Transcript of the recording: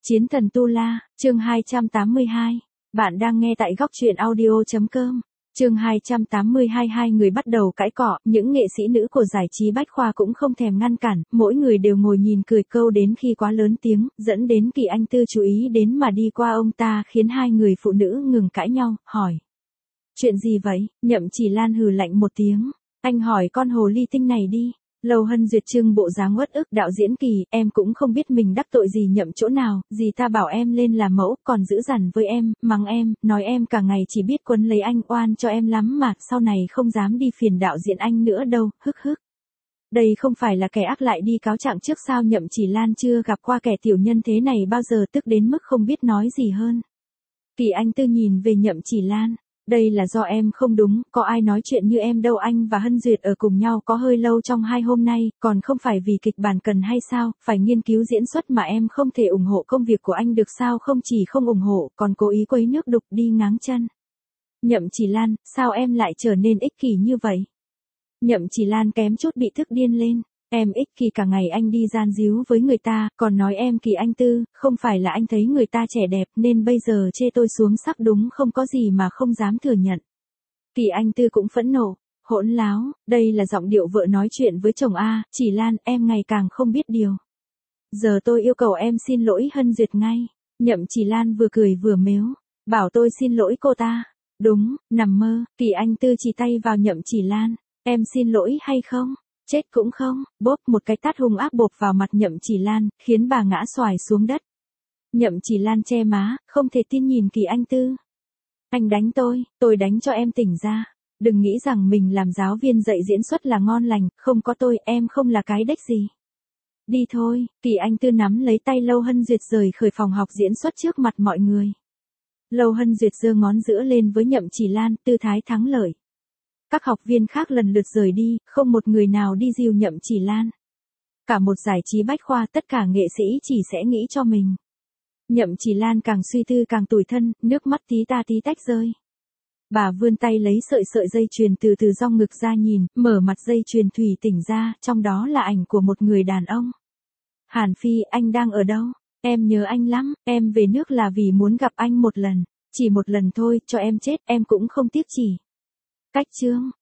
Chiến thần Tu La, chương 282. Bạn đang nghe tại góc truyện audio.com. Chương 282. Hai người bắt đầu cãi cọ, những nghệ sĩ nữ của giải trí bách khoa cũng không thèm ngăn cản, mỗi người đều ngồi nhìn cười câu đến khi quá lớn tiếng, dẫn đến Kỳ Anh Tư chú ý đến mà đi qua ông ta, khiến hai người phụ nữ ngừng cãi nhau, hỏi. Chuyện gì vậy? Nhậm Chỉ Lan hừ lạnh một tiếng. Anh hỏi con hồ ly tinh này đi. Lâu Hân Duyệt trưng bộ dáng uất ức đạo diễn Kỳ, em cũng không biết mình đắc tội gì Nhậm chỗ nào, gì ta bảo em lên làm mẫu, còn giữ dằn với em, mắng em, nói em cả ngày chỉ biết quấn lấy anh, oan cho em lắm mà, sau này không dám đi phiền đạo diễn anh nữa đâu, hức hức. Đây không phải là kẻ ác lại đi cáo trạng trước sao? Nhậm Chỉ Lan chưa gặp qua kẻ tiểu nhân thế này bao giờ, tức đến mức không biết nói gì hơn. Kỳ Anh Tư nhìn về Nhậm Chỉ Lan. Đây là do em không đúng, có ai nói chuyện như em đâu, anh và Hân Duyệt ở cùng nhau có hơi lâu trong 2 hôm nay, còn không phải vì kịch bản cần hay sao, phải nghiên cứu diễn xuất mà em không thể ủng hộ công việc của anh được sao? Không chỉ không ủng hộ, còn cố ý quấy nước đục đi ngáng chân. Nhậm Chỉ Lan, sao em lại trở nên ích kỷ như vậy? Nhậm Chỉ Lan kém chút bị tức điên lên. Em ích kỷ cả ngày anh đi gian díu với người ta, còn nói em Kỳ Anh Tư, không phải là anh thấy người ta trẻ đẹp nên bây giờ chê tôi xuống sắc đúng không? Có gì mà không dám thừa nhận. Kỳ Anh Tư cũng phẫn nộ, hỗn láo, đây là giọng điệu vợ nói chuyện với chồng a. Chỉ Lan, em ngày càng không biết điều. Giờ tôi yêu cầu em xin lỗi Hân Duyệt ngay. Nhậm Chỉ Lan vừa cười vừa mếu, bảo tôi xin lỗi cô ta. Đúng, nằm mơ. Kỳ Anh Tư chỉ tay vào Nhậm Chỉ Lan, em xin lỗi hay không? Chết cũng không, bốp một cái tát hung ác bộp vào mặt Nhậm Chỉ Lan, khiến bà ngã xoài xuống đất. Nhậm Chỉ Lan che má, không thể tin nhìn Kỳ Anh Tư. Anh đánh tôi đánh cho em tỉnh ra. Đừng nghĩ rằng mình làm giáo viên dạy diễn xuất là ngon lành, không có tôi em không là cái đếch gì. Đi thôi. Kỳ Anh Tư nắm lấy tay Lâu Hân Duyệt rời khỏi phòng học diễn xuất trước mặt mọi người. Lâu Hân Duyệt giơ ngón giữa lên với Nhậm Chỉ Lan, tư thái thắng lợi. Các học viên khác lần lượt rời đi, không một người nào đi dìu Nhậm Chỉ Lan. Cả một giải trí bách khoa tất cả nghệ sĩ chỉ sẽ nghĩ cho mình. Nhậm Chỉ Lan càng suy tư càng tủi thân, nước mắt tí ta tí tách rơi. Bà vươn tay lấy sợi dây chuyền từ trong ngực ra nhìn, mở mặt dây chuyền thủy tỉnh ra, trong đó là ảnh của một người đàn ông. Hàn Phi, anh đang ở đâu? Em nhớ anh lắm, em về nước là vì muốn gặp anh một lần. Chỉ một lần thôi, cho em chết, em cũng không tiếc chỉ. Cách chương,